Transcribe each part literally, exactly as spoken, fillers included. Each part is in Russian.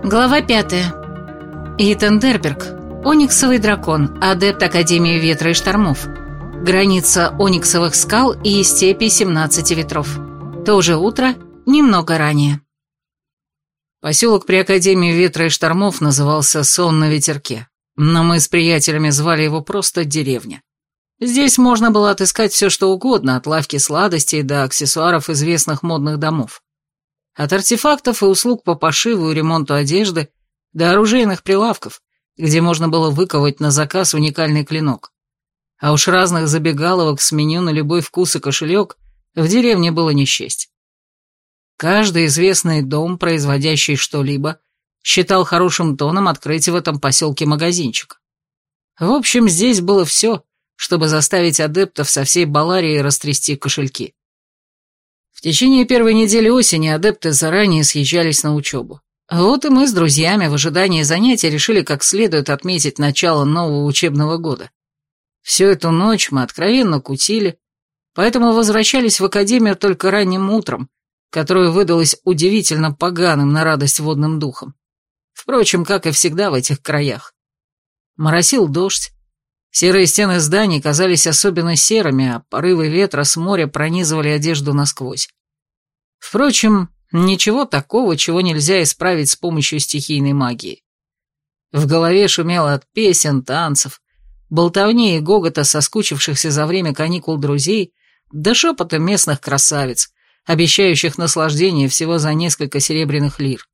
Глава пятая. Итан Дерберг. Ониксовый дракон, адепт Академии Ветра и Штормов. Граница Ониксовых скал и степи семнадцати ветров. То же утро, немного ранее. Поселок при Академии Ветра и Штормов назывался Сон на ветерке, но мы с приятелями звали его просто деревня. Здесь можно было отыскать все, что угодно, от лавки сладостей до аксессуаров известных модных домов. От артефактов и услуг по пошиву и ремонту одежды до оружейных прилавков, где можно было выковать на заказ уникальный клинок. А уж разных забегаловок с меню на любой вкус и кошелек в деревне было не счесть. Каждый известный дом, производящий что-либо, считал хорошим тоном открыть в этом поселке магазинчик. В общем, здесь было все, чтобы заставить адептов со всей Баларии растрясти кошельки. В течение первой недели осени адепты заранее съезжались на учебу. Вот и мы с друзьями в ожидании занятий решили как следует отметить начало нового учебного года. Всю эту ночь мы откровенно кутили, поэтому возвращались в академию только ранним утром, которое выдалось удивительно поганым на радость водным духом. Впрочем, как и всегда в этих краях. Моросил дождь, серые стены зданий казались особенно серыми, а порывы ветра с моря пронизывали одежду насквозь. Впрочем, ничего такого, чего нельзя исправить с помощью стихийной магии. В голове шумело от песен, танцев, болтовни и гогота соскучившихся за время каникул друзей, до шепота местных красавиц, обещающих наслаждение всего за несколько серебряных лир.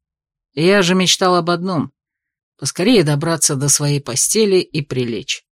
Я же мечтал об одном — поскорее добраться до своей постели и прилечь.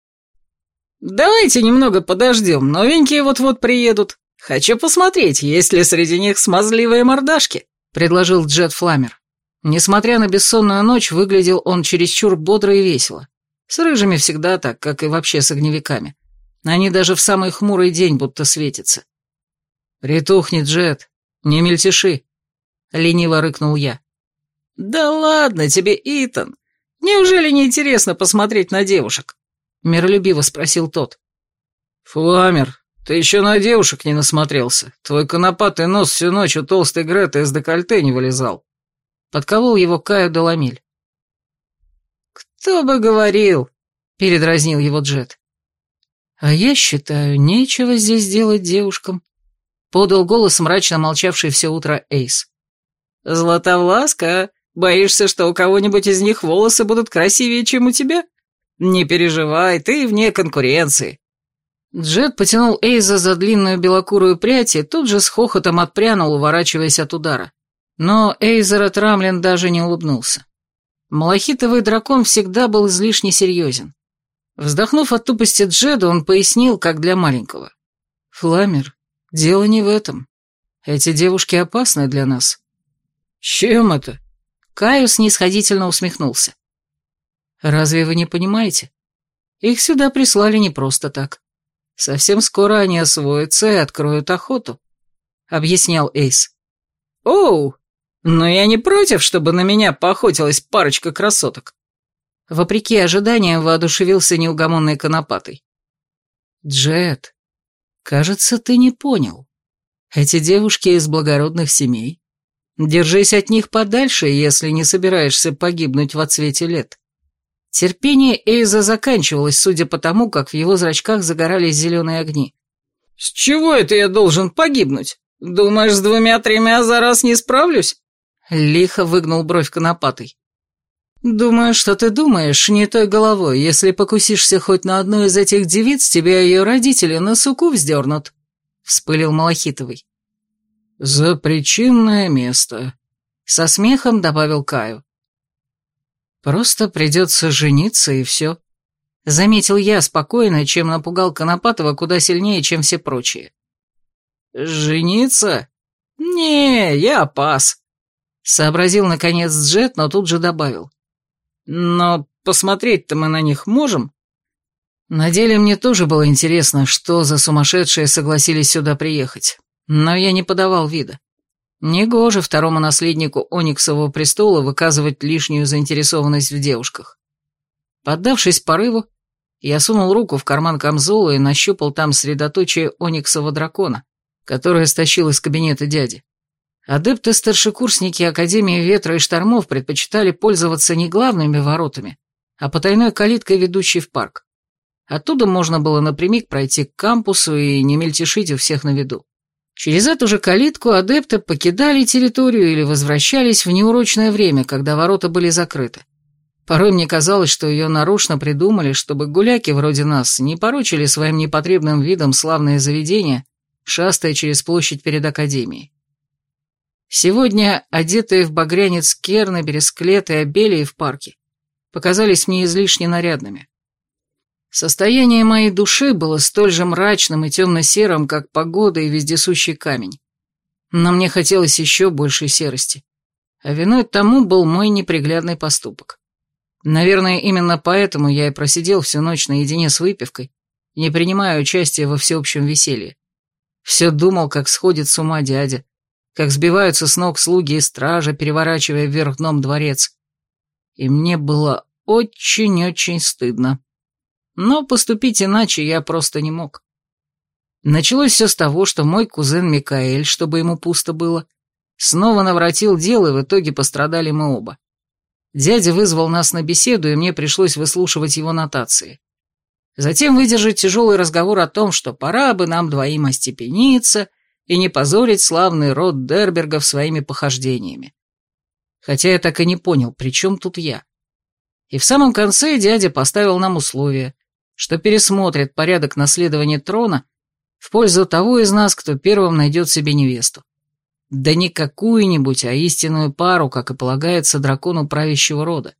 «Давайте немного подождем, новенькие вот-вот приедут. Хочу посмотреть, есть ли среди них смазливые мордашки», — предложил Джет Фламер. Несмотря на бессонную ночь, выглядел он чересчур бодро и весело. С рыжими всегда так, как и вообще с огневиками. Они даже в самый хмурый день будто светятся. «Притухни, Джет, не мельтеши», — лениво рыкнул я. «Да ладно тебе, Итан, неужели не интересно посмотреть на девушек?» — миролюбиво спросил тот. «Фламер, ты еще на девушек не насмотрелся. Твой конопатый нос всю ночь у толстой Греты из декольте не вылезал». Подколол его Каю Деламиль. «Кто бы говорил?» — передразнил его Джет. «А я считаю, нечего здесь делать девушкам», — подал голос мрачно молчавший все утро Эйс. «Златовласка, боишься, что у кого-нибудь из них волосы будут красивее, чем у тебя? Не переживай, ты вне конкуренции». Джет потянул Эйза за длинную белокурую прядь и тут же с хохотом отпрянул, уворачиваясь от удара. Но Эйзер Трамлин даже не улыбнулся. Малахитовый дракон всегда был излишне серьезен. Вздохнув от тупости Джеда, он пояснил, как для маленького. «Фламер, дело не в этом. Эти девушки опасны для нас». «Чем это?» Каю снисходительно усмехнулся. «Разве вы не понимаете? Их сюда прислали не просто так. Совсем скоро они освоятся и откроют охоту», — объяснял Эйс. «Оу, но я не против, чтобы на меня поохотилась парочка красоток». Вопреки ожиданиям воодушевился неугомонный конопатый. «Джет, кажется, ты не понял. Эти девушки из благородных семей. Держись от них подальше, если не собираешься погибнуть во цвете лет». Терпение Эйза заканчивалось, судя по тому, как в его зрачках загорались зеленые огни. «С чего это я должен погибнуть? Думаешь, с двумя-тремя за раз не справлюсь?» Лихо выгнул бровь конопатый. «Думаю, что ты думаешь не той головой. Если покусишься хоть на одну из этих девиц, тебя ее родители на суку вздернут», — вспылил Малахитовый. «За причинное место», — со смехом добавил Каю. «Просто придется жениться, и все», — заметил я спокойно, чем напугал Конопатого куда сильнее, чем все прочие. «Жениться? Не, я пас», — сообразил наконец Джет, но тут же добавил. «Но посмотреть-то мы на них можем?» На деле мне тоже было интересно, что за сумасшедшие согласились сюда приехать, но я не подавал вида. Негоже второму наследнику Ониксового престола выказывать лишнюю заинтересованность в девушках. Поддавшись порыву, я сунул руку в карман камзола и нащупал там средоточие Ониксового дракона, которое стащил из кабинета дяди. Адепты-старшекурсники Академии Ветра и Штормов предпочитали пользоваться не главными воротами, а потайной калиткой, ведущей в парк. Оттуда можно было напрямик пройти к кампусу и не мельтешить у всех на виду. Через эту же калитку адепты покидали территорию или возвращались в неурочное время, когда ворота были закрыты. Порой мне казалось, что ее нарочно придумали, чтобы гуляки вроде нас не порочили своим непотребным видом славные заведения, шастая через площадь перед Академией. Сегодня, одетые в багрянец керны, бересклеты и обелии в парке, показались мне излишне нарядными. Состояние моей души было столь же мрачным и темно-серым, как погода и вездесущий камень. Но мне хотелось еще большей серости, а виной тому был мой неприглядный поступок. Наверное, именно поэтому я и просидел всю ночь наедине с выпивкой, не принимая участия во всеобщем веселье. Все думал, как сходит с ума дядя, как сбиваются с ног слуги и стража, переворачивая вверх дном дворец. И мне было очень-очень стыдно. Но поступить иначе я просто не мог. Началось все с того, что мой кузен Микаэль, чтобы ему пусто было, снова наворотил дел, и в итоге пострадали мы оба. Дядя вызвал нас на беседу, и мне пришлось выслушивать его нотации. Затем выдержать тяжелый разговор о том, что пора бы нам двоим остепениться и не позорить славный род Дербергов своими похождениями. Хотя я так и не понял, при чем тут я. И в самом конце дядя поставил нам условие, что пересмотрит порядок наследования трона в пользу того из нас, кто первым найдет себе невесту. Да не какую-нибудь, а истинную пару, как и полагается дракону правящего рода.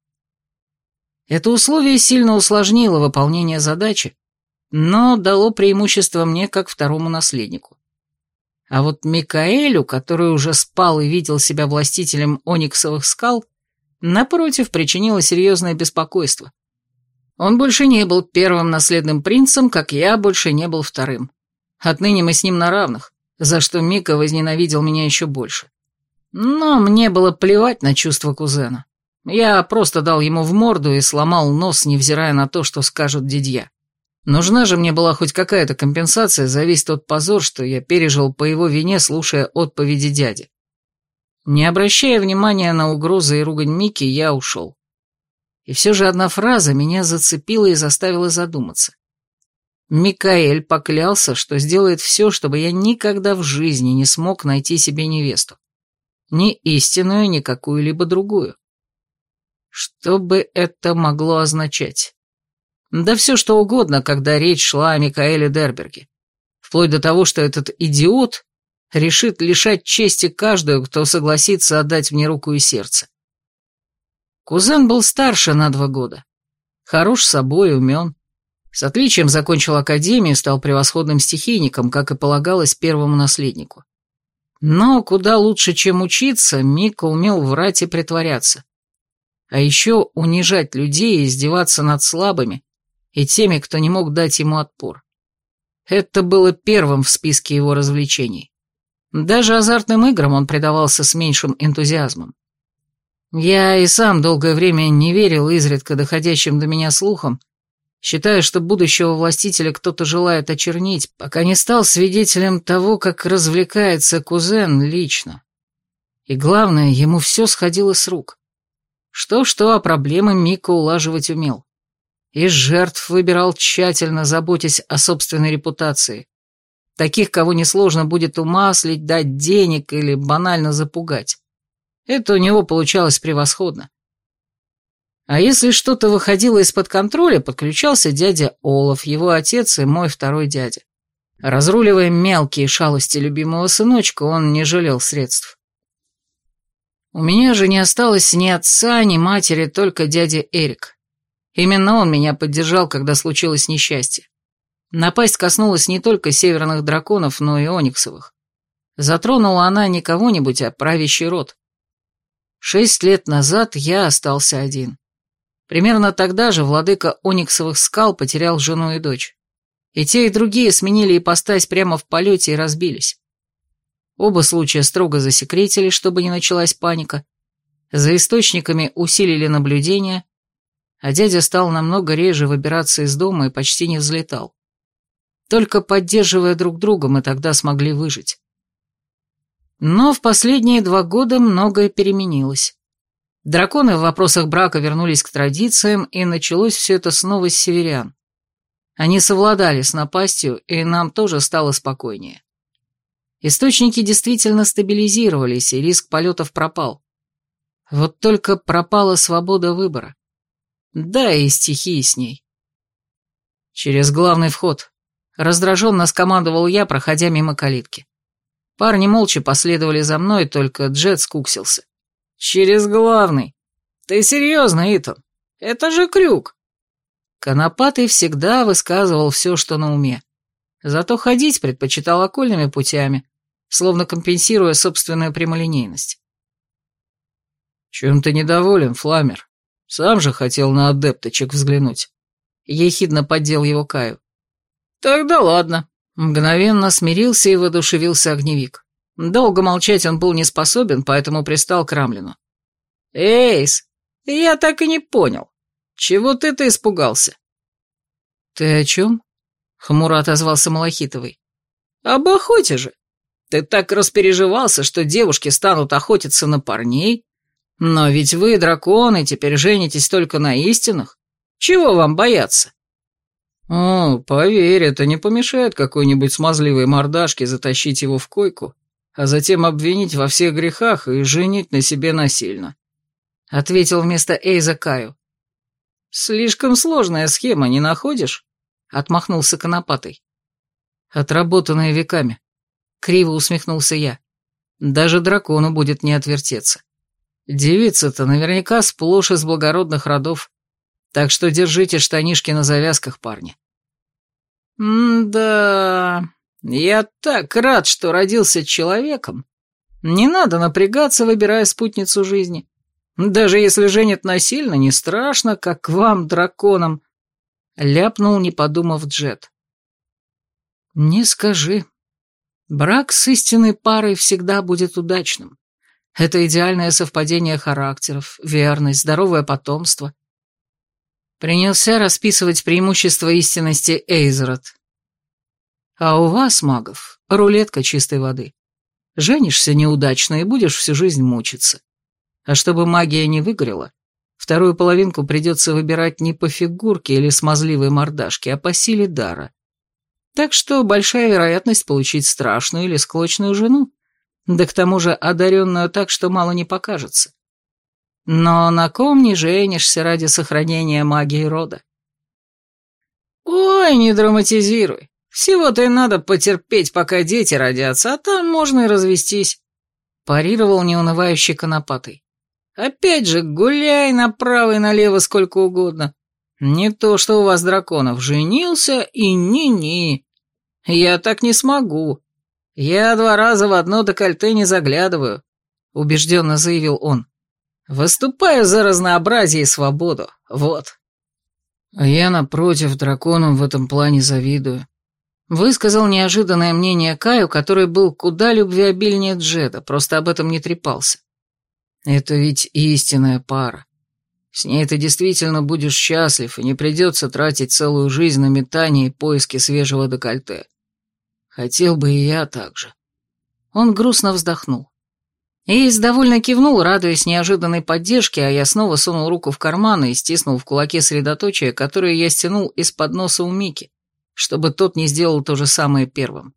Это условие сильно усложнило выполнение задачи, но дало преимущество мне как второму наследнику. А вот Микаэлю, который уже спал и видел себя властителем Ониксовых скал, напротив, причинило серьезное беспокойство. Он больше не был первым наследным принцем, как я больше не был вторым. Отныне мы с ним на равных, за что Мика возненавидел меня еще больше. Но мне было плевать на чувства кузена. Я просто дал ему в морду и сломал нос, невзирая на то, что скажут дядья. Нужна же мне была хоть какая-то компенсация за весь тот позор, что я пережил по его вине, слушая отповеди дяди. Не обращая внимания на угрозы и ругань Мики, я ушел. И все же одна фраза меня зацепила и заставила задуматься. Микаэль поклялся, что сделает все, чтобы я никогда в жизни не смог найти себе невесту. Ни истинную, ни какую-либо другую. Что бы это могло означать? Да все что угодно, когда речь шла о Микаэле Дерберге. Вплоть до того, что этот идиот решит лишать чести каждую, кто согласится отдать мне руку и сердце. Кузен был старше на два года. Хорош собой, умен. С отличием закончил академию, стал превосходным стихийником, как и полагалось первому наследнику. Но куда лучше, чем учиться, Мика умел врать и притворяться. А еще унижать людей и издеваться над слабыми и теми, кто не мог дать ему отпор. Это было первым в списке его развлечений. Даже азартным играм он предавался с меньшим энтузиазмом. Я и сам долгое время не верил изредка доходящим до меня слухам, считая, что будущего властителя кто-то желает очернить, пока не стал свидетелем того, как развлекается кузен лично. И главное, ему все сходило с рук. Что-что, а проблемы Мика улаживать умел. И жертв выбирал тщательно, заботясь о собственной репутации. Таких, кого несложно будет умаслить, дать денег или банально запугать. Это у него получалось превосходно. А если что-то выходило из-под контроля, подключался дядя Олаф, его отец и мой второй дядя. Разруливая мелкие шалости любимого сыночка, он не жалел средств. У меня же не осталось ни отца, ни матери, только дядя Эрик. Именно он меня поддержал, когда случилось несчастье. Напасть коснулась не только северных драконов, но и ониксовых. Затронула она не кого-нибудь, а правящий род. Шесть лет назад я остался один. Примерно тогда же владыка ониксовых скал потерял жену и дочь. И те, и другие сменили ипостась прямо в полете и разбились. Оба случая строго засекретили, чтобы не началась паника. За источниками усилили наблюдение, а дядя стал намного реже выбираться из дома и почти не взлетал. Только поддерживая друг друга, мы тогда смогли выжить. Но в последние два года многое переменилось. Драконы в вопросах брака вернулись к традициям, и началось все это снова с северян. Они совладали с напастью, и нам тоже стало спокойнее. Источники действительно стабилизировались, и риск полетов пропал. Вот только пропала свобода выбора. Да и стихии с ней. Через главный вход. Раздраженно скомандовал я, проходя мимо калитки. Парни молча последовали за мной, только Джет скуксился. «Через главный? Ты серьезно, Итан? Это же крюк!» Конопатый всегда высказывал все, что на уме. Зато ходить предпочитал окольными путями, словно компенсируя собственную прямолинейность. «Чем ты недоволен, Фламер? Сам же хотел на адепточек взглянуть». Ехидно поддел его Каю. «Тогда ладно». Мгновенно смирился и воодушевился огневик. Долго молчать он был не способен, поэтому пристал к Рамлину. «Эйс, я так и не понял. Чего ты-то испугался?» «Ты о чем?» — хмуро отозвался Малахитовый. «Об охоте же. Ты так распереживался, что девушки станут охотиться на парней. Но ведь вы, драконы, теперь женитесь только на истинных. Чего вам бояться?» «О, поверь, это не помешает какой-нибудь смазливой мордашке затащить его в койку, а затем обвинить во всех грехах и женить на себе насильно», — ответил вместо Эйза Каю. «Слишком сложная схема, не находишь?» — отмахнулся Конопатый. «Отработанная веками», — криво усмехнулся я. «Даже дракону будет не отвертеться. Девица-то наверняка сплошь из благородных родов, так что держите штанишки на завязках, парни». «М-да, я так рад, что родился человеком. Не надо напрягаться, выбирая спутницу жизни. Даже если женят насильно, не страшно, как вам, драконам», — ляпнул, не подумав, Джет. «Не скажи. Брак с истинной парой всегда будет удачным. Это идеальное совпадение характеров, верность, здоровое потомство». Принялся расписывать преимущества истинности Эйзерат. «А у вас, магов, рулетка чистой воды. Женишься неудачно и будешь всю жизнь мучиться. А чтобы магия не выгорела, вторую половинку придется выбирать не по фигурке или смазливой мордашке, а по силе дара. Так что большая вероятность получить страшную или склочную жену, да к тому же одаренную так, что мало не покажется. Но на ком не женишься ради сохранения магии рода?» «Ой, не драматизируй. Всего-то и надо потерпеть, пока дети родятся, а там можно и развестись», — парировал неунывающий Конопатый. «Опять же, гуляй направо и налево сколько угодно. Не то, что у вас драконов, женился и ни-ни. Я так не смогу. Я два раза в одно декольте не заглядываю», — убежденно заявил он. «Выступаю за разнообразие и свободу, вот». «А я, напротив, драконам в этом плане завидую», — высказал неожиданное мнение Каю, который был куда любвеобильнее Джеда, просто об этом не трепался. «Это ведь истинная пара. С ней ты действительно будешь счастлив, и не придется тратить целую жизнь на метание и поиски свежего декольте. Хотел бы и я так же». Он грустно вздохнул. Эйс довольно кивнул, радуясь неожиданной поддержке, а я снова сунул руку в карман и стиснул в кулаке средоточие, которое я стянул из-под носа у Мики, чтобы тот не сделал то же самое первым.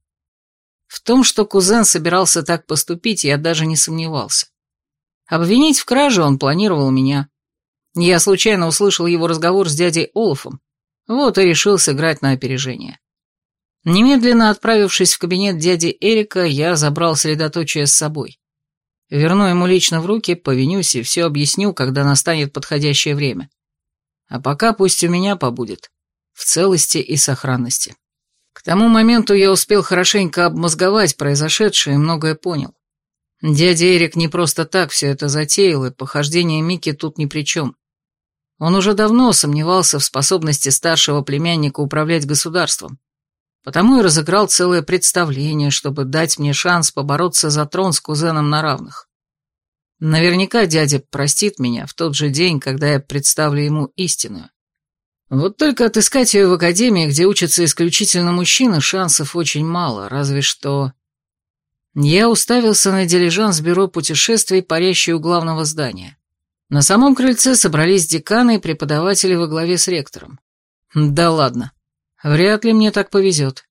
В том, что кузен собирался так поступить, я даже не сомневался. Обвинить в краже он планировал меня. Я случайно услышал его разговор с дядей Олафом, вот и решил сыграть на опережение. Немедленно отправившись в кабинет дяди Эрика, я забрал средоточие с собой. Верну ему лично в руки, повинюсь и все объясню, когда настанет подходящее время. А пока пусть у меня побудет, в целости и сохранности. К тому моменту я успел хорошенько обмозговать произошедшее и многое понял. Дядя Эрик не просто так все это затеял, и похождение Мики тут ни при чем. Он уже давно сомневался в способности старшего племянника управлять государством, потому и разыграл целое представление, чтобы дать мне шанс побороться за трон с кузеном на равных. Наверняка дядя простит меня в тот же день, когда я представлю ему истинную. Вот только отыскать ее в академии, где учатся исключительно мужчины, шансов очень мало, разве что... Я уставился на дилижанс бюро путешествий, парящий у главного здания. На самом крыльце собрались деканы и преподаватели во главе с ректором. Да ладно, вряд ли мне так повезет.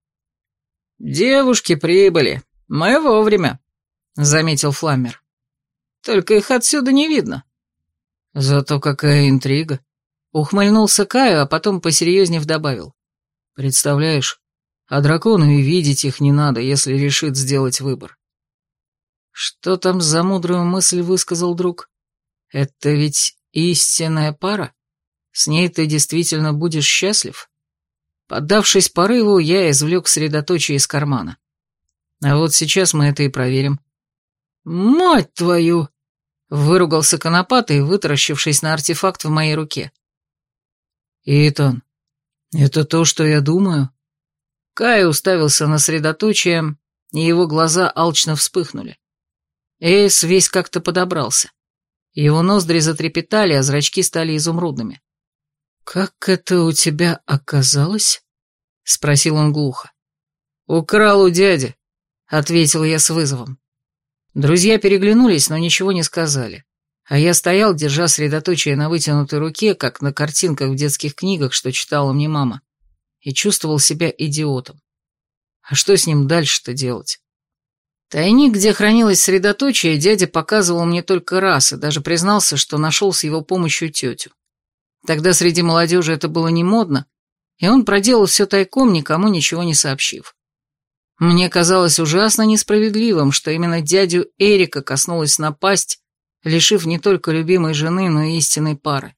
«Девушки прибыли, мы вовремя», — заметил Фламмер. «Только их отсюда не видно». «Зато какая интрига», — ухмыльнулся Каю, а потом посерьезнее добавил. «Представляешь, а дракону и видеть их не надо, если решит сделать выбор». «Что там за мудрую мысль высказал друг? Это ведь истинная пара? С ней ты действительно будешь счастлив?» Поддавшись порыву, я извлек средоточие из кармана. А вот сейчас мы это и проверим. «Мать твою!» — выругался конопатый, вытаращившись на артефакт в моей руке. «Итан, это то, что я думаю?» Кай уставился на средоточие, и его глаза алчно вспыхнули. Эйс весь как-то подобрался. Его ноздри затрепетали, а зрачки стали изумрудными. «Как это у тебя оказалось?» — спросил он глухо. «Украл у дяди», — ответил я с вызовом. Друзья переглянулись, но ничего не сказали. А я стоял, держа средоточие на вытянутой руке, как на картинках в детских книгах, что читала мне мама, и чувствовал себя идиотом. А что с ним дальше-то делать? Тайник, где хранилось средоточие, дядя показывал мне только раз и даже признался, что нашел с его помощью тетю. Тогда среди молодежи это было не модно, и он проделал все тайком, никому ничего не сообщив. Мне казалось ужасно несправедливым, что именно дядю Эрика коснулась напасть, лишив не только любимой жены, но и истинной пары.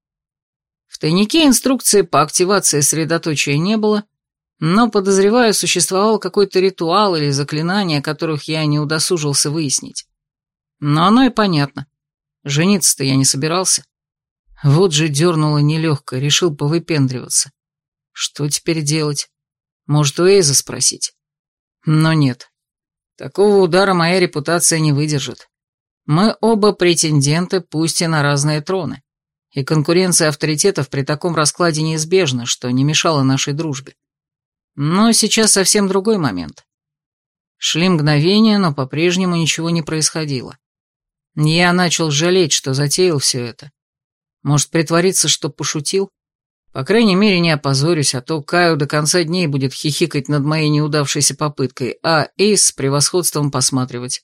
В тайнике инструкции по активации средоточия не было, но, подозреваю, существовал какой-то ритуал или заклинание, которых я не удосужился выяснить. Но оно и понятно. Жениться-то я не собирался. Вот же дернуло нелегко, решил повыпендриваться. Что теперь делать? Может, у Эйза спросить? Но нет. Такого удара моя репутация не выдержит. Мы оба претенденты, пусть и на разные троны. И конкуренция авторитетов при таком раскладе неизбежна, что не мешало нашей дружбе. Но сейчас совсем другой момент. Шли мгновения, но по-прежнему ничего не происходило. Я начал жалеть, что затеял все это. Может, притвориться, что пошутил? По крайней мере, не опозорюсь, а то Каю до конца дней будет хихикать над моей неудавшейся попыткой, а Эйс с превосходством посматривать.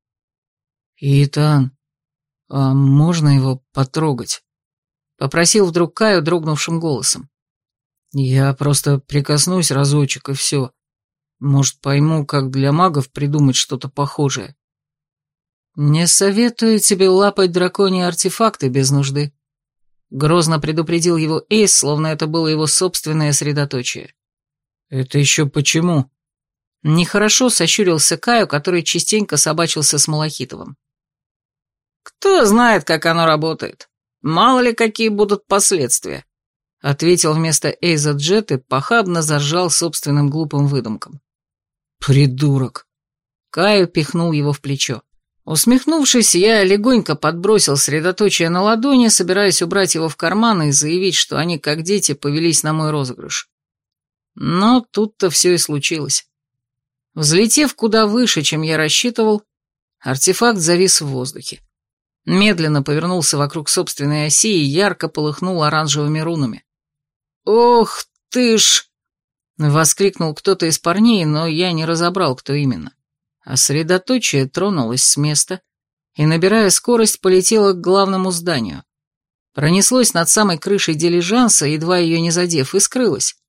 «Итан, а можно его потрогать?» — попросил вдруг Каю дрогнувшим голосом. «Я просто прикоснусь разочек, и все. Может, пойму, как для магов придумать что-то похожее». «Не советую тебе лапать драконьи артефакты без нужды», — грозно предупредил его Эйс, словно это было его собственное средоточие. «Это еще почему?» Нехорошо сощурился Каю, который частенько собачился с Малахитовым. «Кто знает, как оно работает. Мало ли, какие будут последствия», — ответил вместо Эйза Джет и похабно заржал собственным глупым выдумком. «Придурок!» Каю пихнул его в плечо. Усмехнувшись, я легонько подбросил средоточие на ладони, собираясь убрать его в карман и заявить, что они, как дети, повелись на мой розыгрыш. Но тут-то все и случилось. Взлетев куда выше, чем я рассчитывал, артефакт завис в воздухе. Медленно повернулся вокруг собственной оси и ярко полыхнул оранжевыми рунами. «Ох ты ж!» — воскликнул кто-то из парней, но я не разобрал, кто именно. А средоточие тронулось с места и, набирая скорость, полетело к главному зданию. Пронеслось над самой крышей дилижанса, едва ее не задев, и скрылось.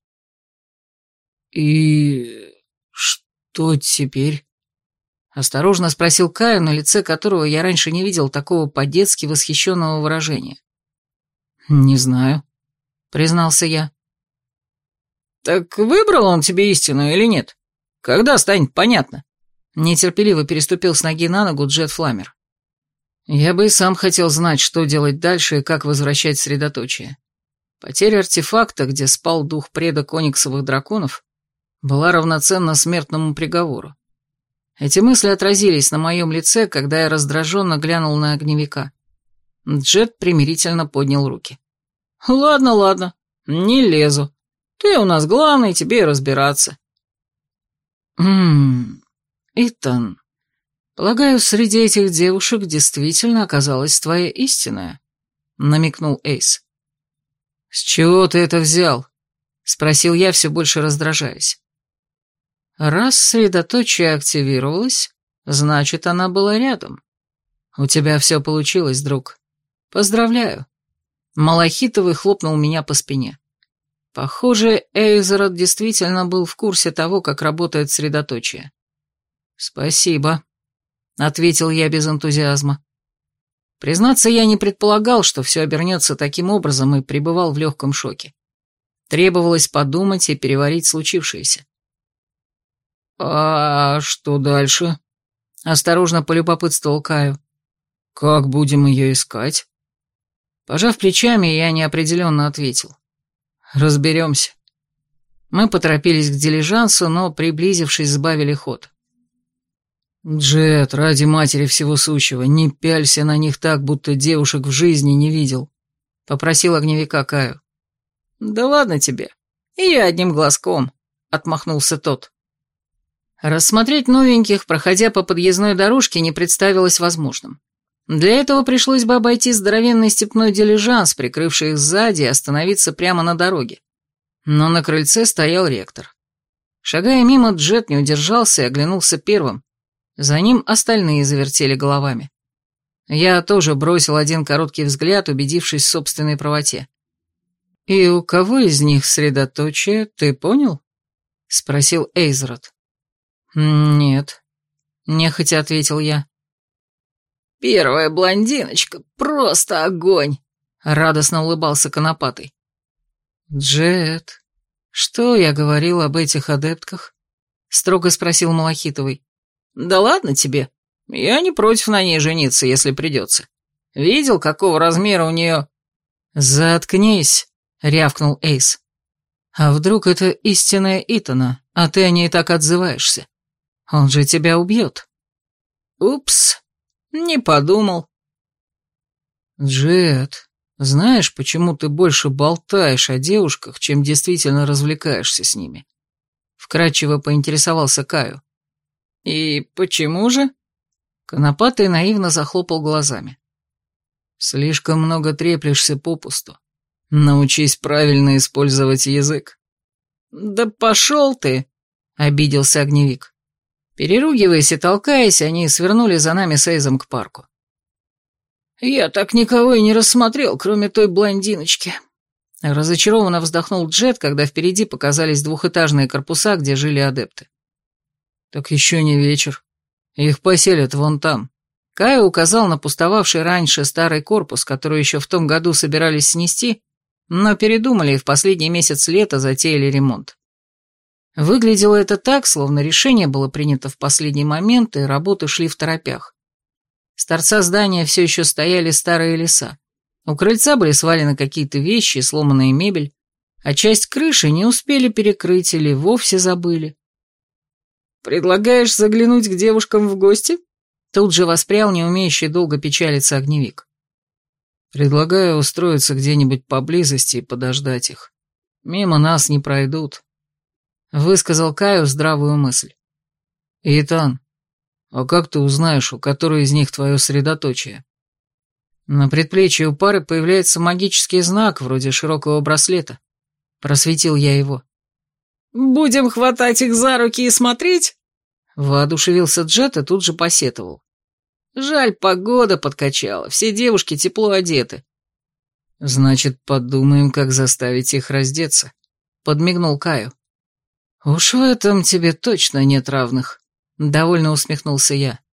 «И что теперь?» — осторожно спросил Каю, на лице которого я раньше не видел такого по-детски восхищенного выражения. «Не знаю», — признался я. «Так выбрал он тебе истину или нет? Когда станет понятно?» Нетерпеливо переступил с ноги на ногу Джет Фламмер. Я бы и сам хотел знать, что делать дальше и как возвращать средоточие. Потеря артефакта, где спал дух предок ониксовых драконов, была равноценна смертному приговору. Эти мысли отразились на моем лице, когда я раздраженно глянул на огневика. Джет примирительно поднял руки. «Ладно, ладно, не лезу. Ты у нас главный, тебе и разбираться». «Ммм...» Итан, полагаю, среди этих девушек действительно оказалась твоя истинная, намекнул Эйс. С чего ты это взял? Спросил я, все больше раздражаясь. Раз средоточие активировалось, значит, она была рядом. У тебя все получилось, друг. Поздравляю. Малахитовый хлопнул меня по спине. Похоже, Эйзерот действительно был в курсе того, как работает средоточие. «Спасибо», — ответил я без энтузиазма. Признаться, я не предполагал, что все обернется таким образом, и пребывал в легком шоке. Требовалось подумать и переварить случившееся. «А что дальше?» — осторожно полюбопытствовал Каю. «Как будем ее искать?» Пожав плечами, я неопределенно ответил. «Разберемся». Мы поторопились к дилижансу, но, приблизившись, сбавили ход. «Джет, ради матери всего сущего, не пялься на них так, будто девушек в жизни не видел», — попросил огневика Каю. «Да ладно тебе, и я одним глазком», — отмахнулся тот. Рассмотреть новеньких, проходя по подъездной дорожке, не представилось возможным. Для этого пришлось бы обойти здоровенный степной дилижанс, прикрывший их сзади, и остановиться прямо на дороге. Но на крыльце стоял ректор. Шагая мимо, Джет не удержался и оглянулся первым. За ним остальные завертели головами. Я тоже бросил один короткий взгляд, убедившись в собственной правоте. «И у кого из них средоточие, ты понял?» — спросил Эйзерот. «Нет», — нехотя ответил я. «Первая блондиночка, просто огонь!» — радостно улыбался Конопатый. «Джет, что я говорил об этих адептках?» — строго спросил Малахитовый. «Да ладно тебе, я не против на ней жениться, если придется. Видел, какого размера у нее...» «Заткнись!» — рявкнул Эйс. «А вдруг это истинная Итана, а ты о ней так отзываешься? Он же тебя убьет». «Упс, не подумал». «Джет, знаешь, почему ты больше болтаешь о девушках, чем действительно развлекаешься с ними?» Вкратчиво поинтересовался Каю. «И почему же?» Конопатый наивно захлопал глазами. «Слишком много треплешься попусту. Научись правильно использовать язык». «Да пошел ты!» — обиделся огневик. Переругиваясь и толкаясь, они свернули за нами с Эйзом к парку. «Я так никого и не рассмотрел, кроме той блондиночки». Разочарованно вздохнул Джет, когда впереди показались двухэтажные корпуса, где жили адепты. «Так еще не вечер. Их поселят вон там». Кай указал на пустовавший раньше старый корпус, который еще в том году собирались снести, но передумали и в последний месяц лета затеяли ремонт. Выглядело это так, словно решение было принято в последний момент, и работы шли второпях. С торца здания все еще стояли старые леса. У крыльца были свалены какие-то вещи, сломанная мебель, а часть крыши не успели перекрыть или вовсе забыли. «Предлагаешь заглянуть к девушкам в гости?» Тут же воспрял не умеющий долго печалиться огневик. «Предлагаю устроиться где-нибудь поблизости и подождать их. Мимо нас не пройдут», — высказал Каю здравую мысль. «Итан, а как ты узнаешь, у которой из них твое средоточие?» «На предплечье у пары появляется магический знак, вроде широкого браслета», — просветил я его. «Будем хватать их за руки и смотреть?» Воодушевился Джет и тут же посетовал. «Жаль, погода подкачала, все девушки тепло одеты». «Значит, подумаем, как заставить их раздеться», — подмигнул Каю. «Уж в этом тебе точно нет равных», — довольно усмехнулся я.